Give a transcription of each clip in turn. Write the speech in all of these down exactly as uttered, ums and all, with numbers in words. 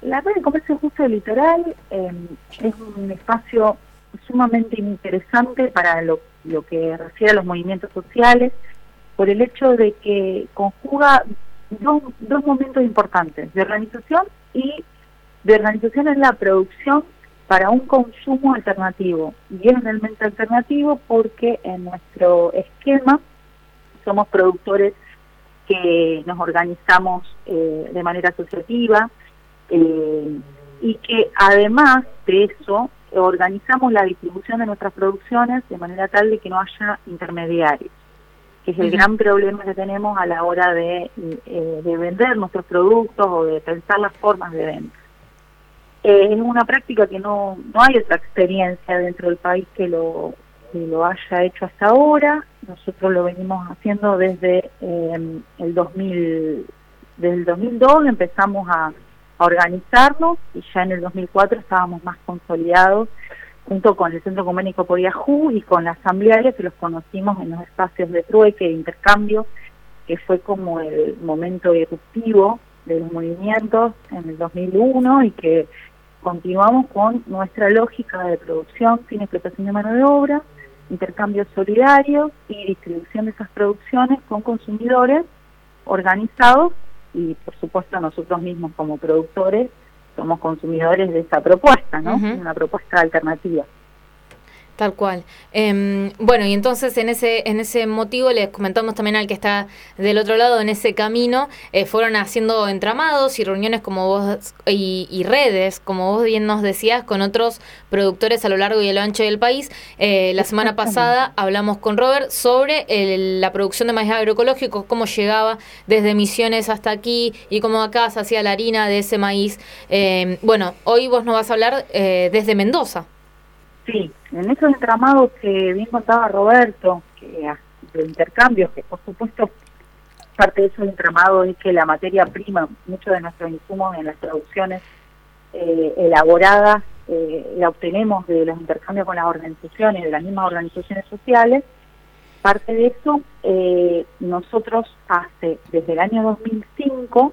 la red de comercio justo del litoral eh, es un espacio sumamente interesante para lo, lo que refiere a los movimientos sociales, por el hecho de que conjuga dos, dos momentos importantes, de organización y de organización en la producción para un consumo alternativo. Y es realmente alternativo porque en nuestro esquema somos productores que nos organizamos eh, de manera asociativa eh, y que además de eso organizamos la distribución de nuestras producciones de manera tal de que no haya intermediarios, que es el uh-huh. gran problema que tenemos a la hora de, eh, de vender nuestros productos o de pensar las formas de venta. Eh, es una práctica que no, no hay otra experiencia dentro del país que lo, que lo haya hecho hasta ahora. Nosotros lo venimos haciendo desde eh, el dos mil, desde el dos mil dos empezamos a, a organizarnos y ya en el dos mil cuatro estábamos más consolidados junto con el Centro Ecuménico por Yahoo y con la Asamblearia, que los conocimos en los espacios de trueque, de intercambio, que fue como el momento eruptivo de los movimientos en el dos mil uno y que continuamos con nuestra lógica de producción sin explotación de mano de obra, intercambios solidarios y distribución de esas producciones con consumidores organizados y por supuesto nosotros mismos como productores somos consumidores de esa propuesta, ¿no? Uh-huh. Una propuesta alternativa. Tal cual. Eh, bueno, y entonces en ese en ese motivo les comentamos también al que está del otro lado, en ese camino, eh, fueron haciendo entramados y reuniones como vos y, y redes, como vos bien nos decías, con otros productores a lo largo y a lo ancho del país. Eh, la semana pasada hablamos con Robert sobre el, la producción de maíz agroecológico, cómo llegaba desde Misiones hasta aquí y cómo acá se hacía la harina de ese maíz. Eh, bueno, hoy vos nos vas a hablar eh, desde Mendoza. Sí, en esos entramados que bien contaba Roberto, que de intercambios, que por supuesto parte de esos entramados es que la materia prima, muchos de nuestros insumos en las producciones eh, elaboradas, eh, la obtenemos de los intercambios con las organizaciones, de las mismas organizaciones sociales. Parte de eso, eh, nosotros hace, desde el año dos mil cinco,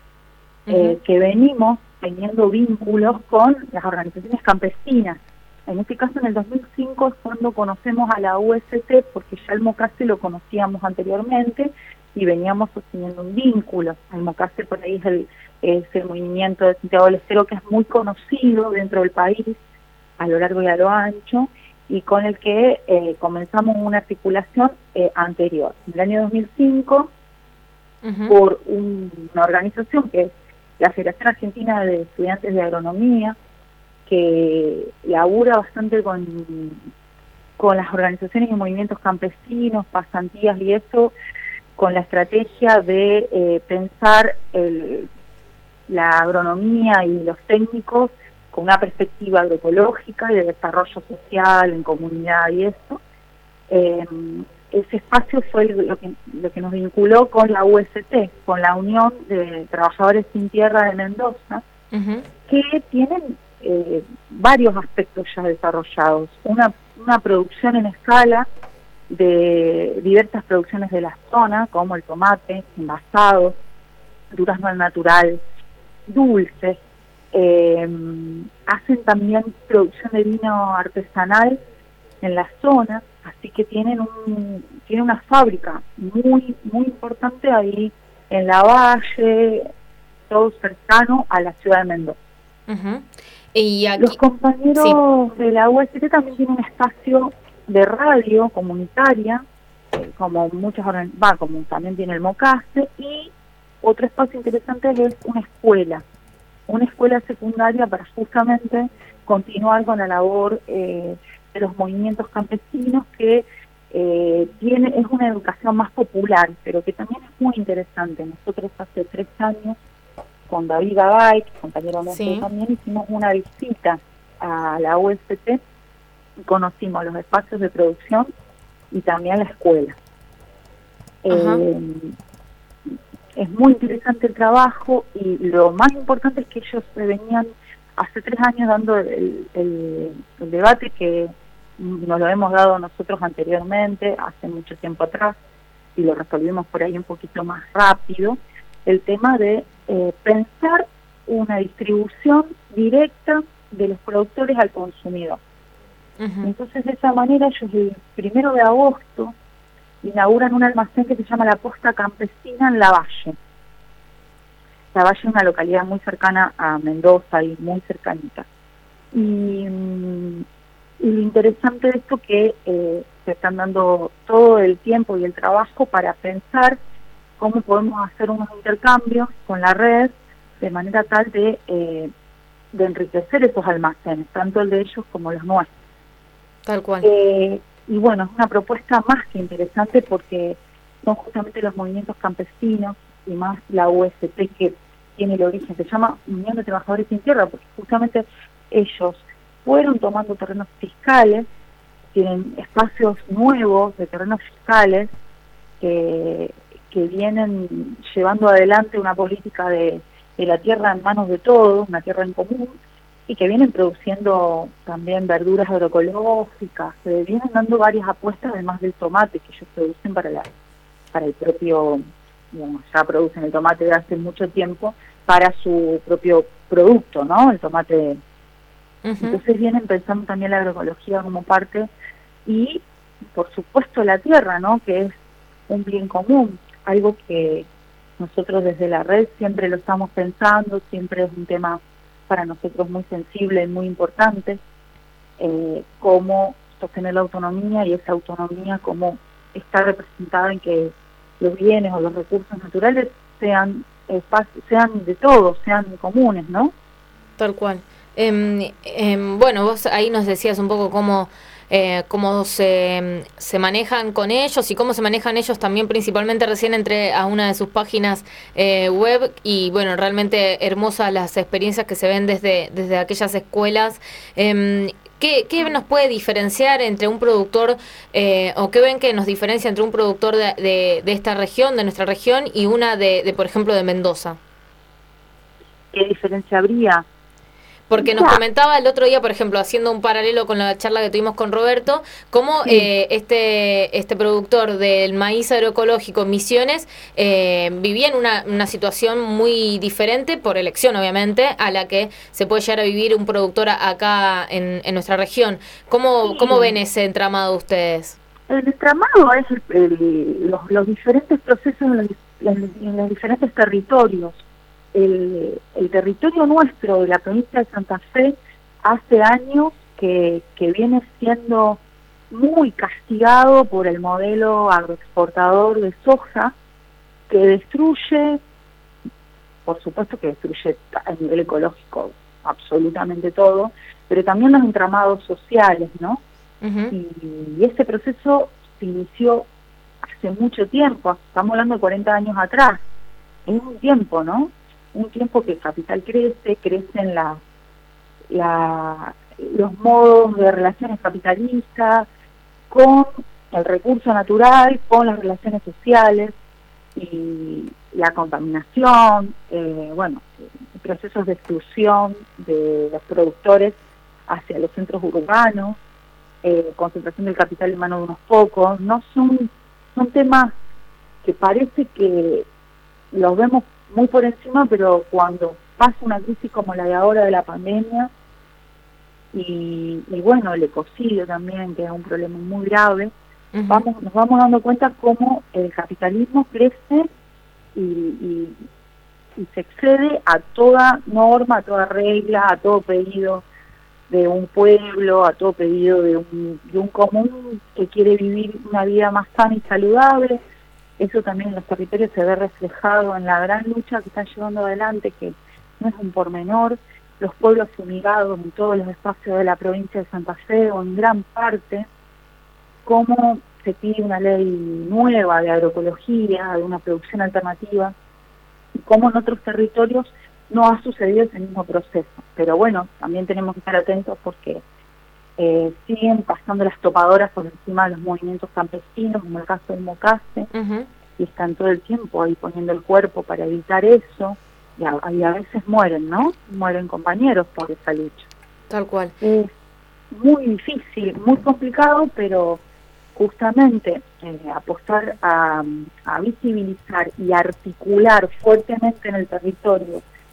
eh, uh-huh. que venimos teniendo vínculos con las organizaciones campesinas. En este caso, en el dos mil cinco es cuando conocemos a la U S T, porque ya el MOCASE lo conocíamos anteriormente y veníamos sosteniendo un vínculo. El MOCASE por ahí es el, es el movimiento de Santiago del Estero que es muy conocido dentro del país, a lo largo y a lo ancho, y con el que eh, comenzamos una articulación eh, anterior. En el año dos mil cinco, uh-huh. por un, una organización que es la Federación Argentina de Estudiantes de Agronomía, que labura bastante con, con las organizaciones y movimientos campesinos, pasantías y eso, con la estrategia de eh, pensar el, la agronomía y los técnicos con una perspectiva agroecológica y de desarrollo social en comunidad y eso. Eh, ese espacio fue lo que, lo que nos vinculó con la U S T, con la Unión de Trabajadores Sin Tierra de Mendoza, uh-huh. que tienen Eh, varios aspectos ya desarrollados, una, una producción en escala de diversas producciones de la zona, como el tomate, envasados, durazno al natural, dulces, eh, hacen también producción de vino artesanal en la zona, así que tienen un tienen una fábrica muy muy importante ahí en la Valle, todo cercano a la ciudad de Mendoza. Uh-huh. Y aquí, los compañeros sí. de la U S T también tienen un espacio de radio comunitaria, eh, como muchas va, como también tiene el MOCASE, y otro espacio interesante es una escuela, una escuela secundaria para justamente continuar con la labor eh, de los movimientos campesinos, que eh, tiene es una educación más popular, pero que también es muy interesante. Nosotros hace tres años con David Gabay, compañero nuestro sí. también, hicimos una visita a la U S T y conocimos los espacios de producción y también la escuela. Eh, es muy interesante el trabajo y lo más importante es que ellos se venían hace tres años dando el, el, el debate que nos lo hemos dado nosotros anteriormente, hace mucho tiempo atrás, y lo resolvimos por ahí un poquito más rápido, el tema de eh, pensar una distribución directa de los productores al consumidor. Uh-huh. Entonces, de esa manera, ellos el primero de agosto inauguran un almacén que se llama La Posta Campesina en Lavalle. Lavalle es una localidad muy cercana a Mendoza y muy cercanita. Y, y lo interesante de esto que eh, se están dando todo el tiempo y el trabajo para pensar cómo podemos hacer unos intercambios con la red de manera tal de, eh, de enriquecer esos almacenes, tanto el de ellos como los nuestros. Tal cual. Eh, y bueno, es una propuesta más que interesante porque son justamente los movimientos campesinos y más la U S T que tiene el origen, se llama Unión de Trabajadores Sin Tierra, porque justamente ellos fueron tomando terrenos fiscales, tienen espacios nuevos de terrenos fiscales que, que vienen llevando adelante una política de, de la tierra en manos de todos, una tierra en común, y que vienen produciendo también verduras agroecológicas, se vienen dando varias apuestas además del tomate que ellos producen para la para el propio, digamos, ya producen el tomate de hace mucho tiempo para su propio producto, ¿no? El tomate. Uh-huh. Entonces vienen pensando también la agroecología como parte y, por supuesto, la tierra, ¿no? Que es un bien común, algo que nosotros desde la red siempre lo estamos pensando, siempre es un tema para nosotros muy sensible y muy importante, eh, cómo sostener la autonomía y esa autonomía cómo está representada en que los bienes o los recursos naturales sean eh, sean de todos, sean comunes, ¿no? Tal cual. Eh, eh, bueno, vos ahí nos decías un poco cómo eh, cómo se, se manejan con ellos y cómo se manejan ellos también, principalmente recién entré a una de sus páginas eh, web y bueno, realmente hermosas las experiencias que se ven desde, desde aquellas escuelas. Eh, ¿Qué, ¿Qué nos puede diferenciar entre un productor, eh, o qué ven que nos diferencia entre un productor de, de, de esta región, de nuestra región, y una de, de, por ejemplo, de Mendoza? ¿Qué diferencia habría? Porque nos comentaba el otro día, por ejemplo, haciendo un paralelo con la charla que tuvimos con Roberto, cómo sí. eh, este este productor del maíz agroecológico Misiones eh, vivía en una, una situación muy diferente, por elección obviamente, a la que se puede llegar a vivir un productor acá en, en nuestra región. ¿Cómo, sí. ¿Cómo ven ese entramado ustedes? El entramado es el, el, los, los diferentes procesos en los, en, en los diferentes territorios. El, el territorio nuestro de la provincia de Santa Fe hace años que, que viene siendo muy castigado por el modelo agroexportador de soja que destruye, por supuesto que destruye a nivel ecológico absolutamente todo, pero también los entramados sociales, ¿no? Uh-huh. Y, y ese proceso se inició hace mucho tiempo, estamos hablando de cuarenta años atrás, es un tiempo, ¿no? Un tiempo que el capital crece, crecen la, la, los modos de relaciones capitalistas con el recurso natural, con las relaciones sociales y la contaminación, eh, bueno, procesos de exclusión de los productores hacia los centros urbanos, eh, concentración del capital en manos de unos pocos, no son, son temas que parece que los vemos muy por encima, pero cuando pasa una crisis como la de ahora de la pandemia y, y bueno, el ecocidio también, que es un problema muy grave, uh-huh. vamos nos vamos dando cuenta cómo el capitalismo crece y, y, y se excede a toda norma, a toda regla, a todo pedido de un pueblo, a todo pedido de un, de un común que quiere vivir una vida más sana y saludable. Eso también en los territorios se ve reflejado en la gran lucha que están llevando adelante, que no es un pormenor, los pueblos fumigados en todos los espacios de la provincia de Santa Fe o en gran parte, cómo se pide una ley nueva de agroecología, de una producción alternativa, y cómo en otros territorios no ha sucedido ese mismo proceso. Pero bueno, también tenemos que estar atentos porque Eh, siguen pasando las topadoras por encima de los movimientos campesinos, como el caso del Mocace, uh-huh. y están todo el tiempo ahí poniendo el cuerpo para evitar eso, y a, y a veces mueren, ¿no? Mueren compañeros por esa lucha. Tal cual. Es muy difícil, muy complicado, pero justamente eh, apostar a, a visibilizar y articular fuertemente en el territorio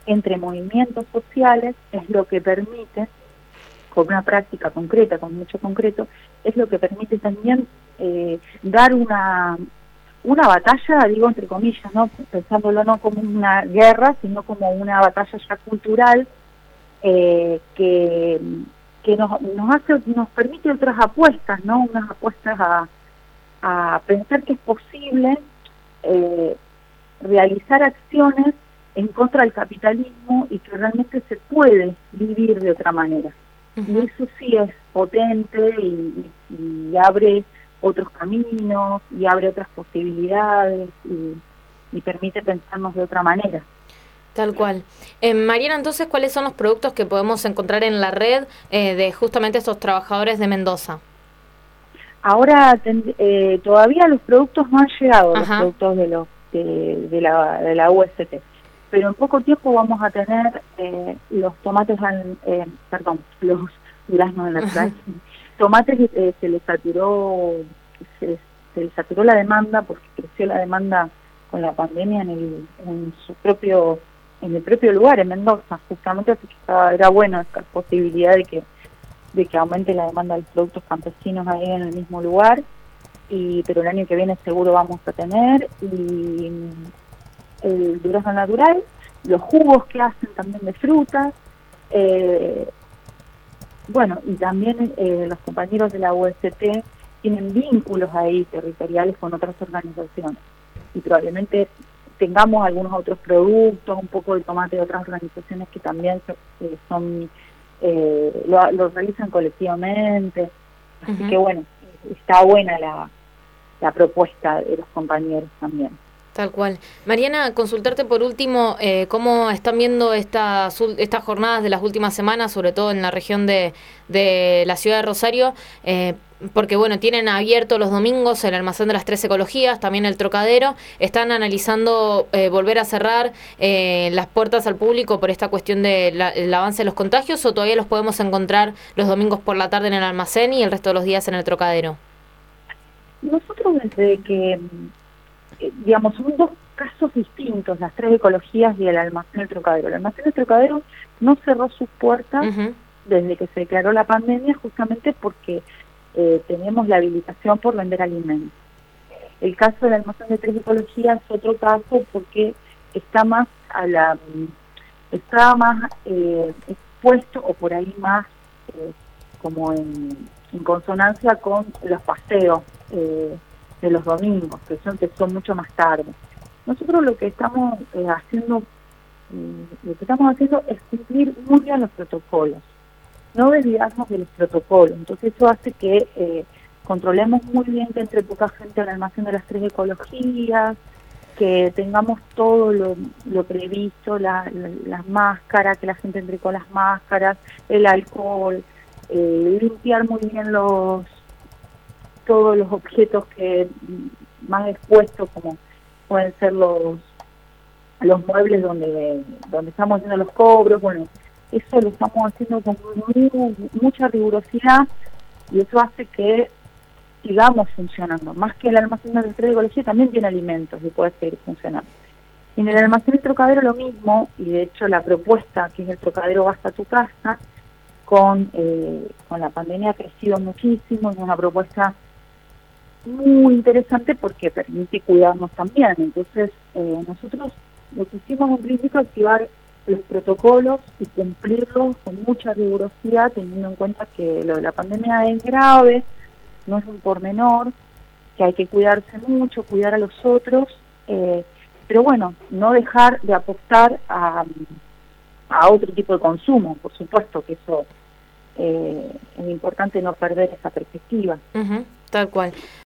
entre movimientos sociales es lo que permite, con una práctica concreta, con mucho concreto, es lo que permite también eh, dar una una batalla, digo entre comillas, no pensándolo no como una guerra, sino como una batalla ya cultural eh, que, que nos, nos hace, nos permite otras apuestas, ¿no? Unas apuestas a, a pensar que es posible eh, realizar acciones en contra del capitalismo y que realmente se puede vivir de otra manera. Uh-huh. Y eso sí es potente y, y, y abre otros caminos y abre otras posibilidades y, y permite pensarnos de otra manera. Tal cual. Eh, Mariana, entonces, ¿cuáles son los productos que podemos encontrar en la red eh, de justamente estos trabajadores de Mendoza? Ahora eh, todavía los productos no han llegado, Ajá. los productos de los de, de la de la U S T, pero en poco tiempo vamos a tener eh, los tomates, eh, perdón, los duraznos en la calle. Tomates eh, se les saturó se, se les saturó la demanda porque creció la demanda con la pandemia en el en su propio en el propio lugar en Mendoza, justamente así que estaba, era bueno esta posibilidad de que de que aumente la demanda de los productos campesinos ahí en el mismo lugar, y pero el año que viene seguro vamos a tener, y el durazno natural, los jugos que hacen también de frutas, eh, bueno, y también eh, los compañeros de la U S T tienen vínculos ahí territoriales con otras organizaciones, y probablemente tengamos algunos otros productos, un poco de tomate de otras organizaciones que también eh, son eh, lo, lo realizan colectivamente, así uh-huh. que bueno, está buena la, la propuesta de los compañeros también. Tal cual. Mariana, consultarte por último, eh, ¿cómo están viendo estas estas jornadas de las últimas semanas, sobre todo en la región de, de la ciudad de Rosario? Eh, porque, bueno, tienen abierto los domingos el almacén de las tres ecologías, también el Trocadero. ¿Están analizando eh, volver a cerrar eh, las puertas al público por esta cuestión del de avance de los contagios, o todavía los podemos encontrar los domingos por la tarde en el almacén y el resto de los días en el Trocadero? Nosotros desde que... digamos, son dos casos distintos, las tres ecologías y el almacén del Trocadero. El almacén del Trocadero no cerró sus puertas uh-huh. desde que se declaró la pandemia, justamente porque eh, tenemos la habilitación por vender alimentos. El caso del almacén de tres ecologías es otro caso porque está más a la está más eh, expuesto, o por ahí más eh, como en, en consonancia con los paseos eh, de los domingos, que son, que son mucho más tarde. Nosotros lo que estamos eh, haciendo eh, lo que estamos haciendo es cumplir muy bien los protocolos, no desviarnos de los protocolos. Entonces eso hace que eh, controlemos muy bien que entre poca gente al almacén de las tres ecologías, que tengamos todo lo, lo previsto, la, la, las máscaras, que la gente entre con las máscaras, el alcohol, eh, limpiar muy bien los todos los objetos que más expuestos, como pueden ser los los muebles donde donde estamos haciendo los cobros. Bueno, eso lo estamos haciendo con muy, mucha rigurosidad, y eso hace que sigamos funcionando. Más que el almacén de tres ecología también tiene alimentos y puede seguir funcionando. Y en el almacén del Trocadero lo mismo, y de hecho la propuesta que es el Trocadero Basta tu Casa, con, eh, con la pandemia ha crecido muchísimo, es una propuesta muy interesante porque permite cuidarnos también. Entonces eh, nosotros lo que hicimos en principio es activar los protocolos y cumplirlos con mucha rigurosidad, teniendo en cuenta que lo de la pandemia es grave, no es un pormenor, que hay que cuidarse mucho, cuidar a los otros, eh, pero bueno, no dejar de apostar a, a otro tipo de consumo, por supuesto que eso eh, es importante, no perder esa perspectiva. Uh-huh, tal cual.